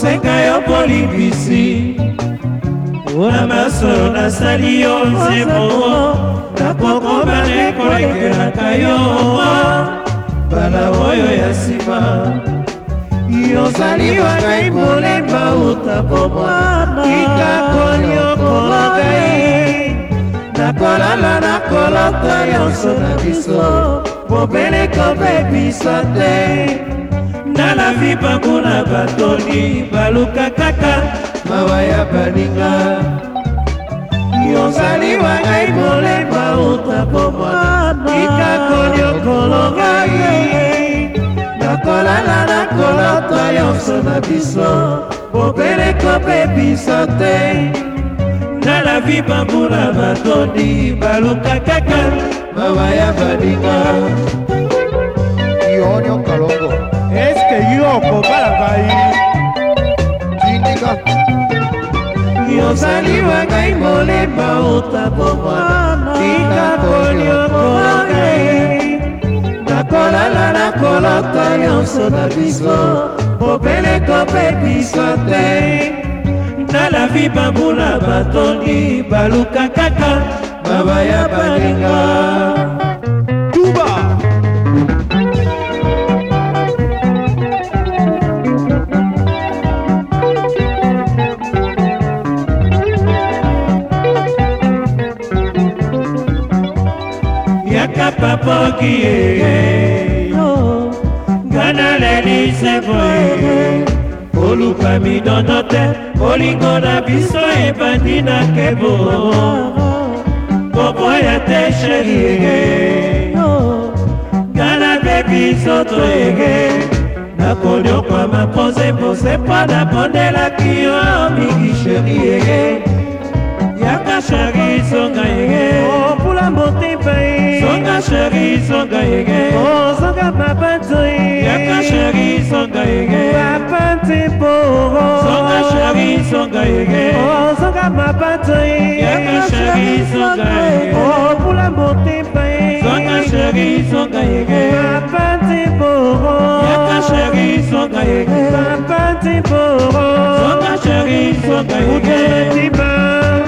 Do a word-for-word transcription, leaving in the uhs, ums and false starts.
nakosenga yo bolibisi na masolo nasali yo nzebo nakokobana ekolekelaka yo bala oyo ya nsima yozali wa ngai molemba utabomwana ikakonyokola ngai nakolala nakolota nyonso na biso bobeleko bebisa te nalavi bango na batoni baluka kaka mawa ya baninga yozali wa ngai molemba utabomwana ikakonyokola ngai nakolala nakolota nyonso na biso bobeleko bebisa te nalavi bambula batoni baluka kaka mawa ya baninga Ionio Kalongo eske yo kobala ngai Tindika yozali wa ngai molemba utabomwana ikakonyokola ngai nakolala nakolota nyonso na biso bobeleko bebisa te nalavi bambula batoni baluka kaka mawa ya baninga Tuba yaka papoki ngana lelise boye oluka midondo te olingo na biso ebandi na kebo koboya te sheri ngana bebi soto ege nakonyokwa mapozepose mpo napondelaki yo mingi sheri ege yaka sheri songa ege opula motemba songa sheri songa ege ozonga mabanzo yaka sheri songa ege apantiporo songa sheri songa ege ozonga mabanzo yaka sheri songa ege opula motemba songa sheri songa ege apantiporo yaka sheri songa ege apantiporo songa sheri songa ege utetima